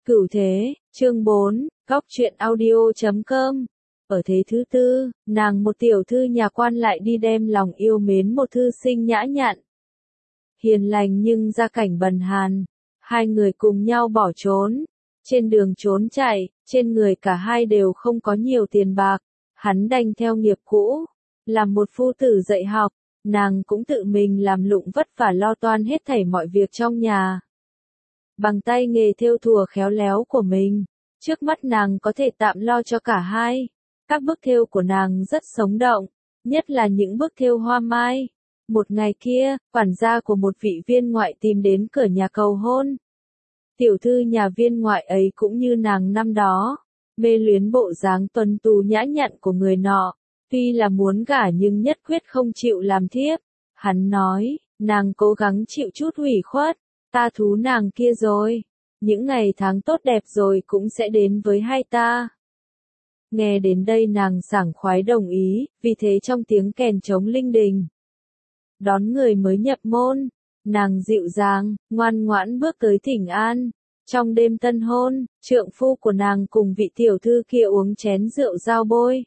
Cửu thế, chương 4, góc truyện audio.com. Ở thế thứ tư, nàng một tiểu thư nhà quan lại đi đem lòng yêu mến một thư sinh nhã nhặn, hiền lành nhưng gia cảnh bần hàn. Hai người cùng nhau bỏ trốn. Trên đường trốn chạy, trên người cả hai đều không có nhiều tiền bạc. Hắn đành theo nghiệp cũ, làm một phu tử dạy học. Nàng cũng tự mình làm lụng vất vả lo toan hết thảy mọi việc trong nhà. Bằng tay nghề thêu thùa khéo léo của mình, trước mắt nàng có thể tạm lo cho cả hai. Các bức thêu của nàng rất sống động, nhất là những bức thêu hoa mai. Một ngày kia, quản gia của một vị viên ngoại tìm đến cửa nhà cầu hôn. Tiểu thư nhà viên ngoại ấy cũng như nàng năm đó, mê luyến bộ dáng tuấn tú nhã nhặn của người nọ. Tuy là muốn gả nhưng nhất quyết không chịu làm thiếp. Hắn nói, nàng cố gắng chịu chút ủy khuất, ta thú nàng kia rồi. Những ngày tháng tốt đẹp rồi cũng sẽ đến với hai ta. Nghe đến đây nàng sảng khoái đồng ý, vì thế trong tiếng kèn trống linh đình, đón người mới nhập môn, nàng dịu dàng, ngoan ngoãn bước tới thỉnh an. Trong đêm tân hôn, trượng phu của nàng cùng vị tiểu thư kia uống chén rượu giao bôi.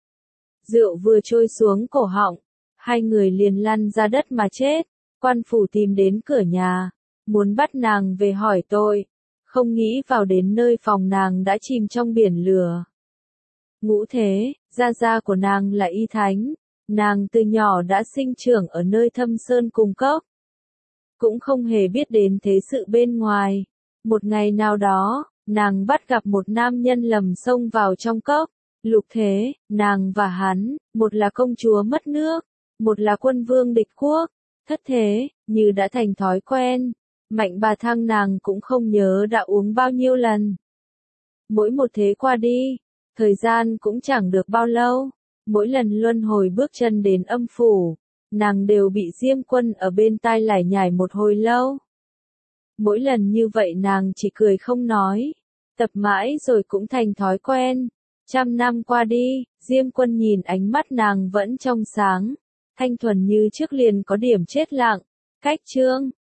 Rượu vừa trôi xuống cổ họng, hai người liền lăn ra đất mà chết. Quan phủ tìm đến cửa nhà, muốn bắt nàng về hỏi tội, không nghĩ vào đến nơi phòng nàng đã chìm trong biển lửa. Ngũ thế, gia gia của nàng là y thánh, nàng từ nhỏ đã sinh trưởng ở nơi thâm sơn cùng cốc, cũng không hề biết đến thế sự bên ngoài. Một ngày nào đó, nàng bắt gặp một nam nhân lầm xông vào trong cốc. Lục thế, nàng và hắn, một là công chúa mất nước, một là quân vương địch quốc. Thất thế, như đã thành thói quen, Mạnh bà thang nàng cũng không nhớ đã uống bao nhiêu lần. Mỗi một thế qua đi, thời gian cũng chẳng được bao lâu, mỗi lần luân hồi bước chân đến âm phủ, nàng đều bị Diêm Quân ở bên tai lải nhải một hồi lâu. Mỗi lần như vậy nàng chỉ cười không nói, tập mãi rồi cũng thành thói quen. 100 năm qua đi, Diêm Quân nhìn ánh mắt nàng vẫn trong sáng, thanh thuần như trước liền có điểm chết lặng. Cách chương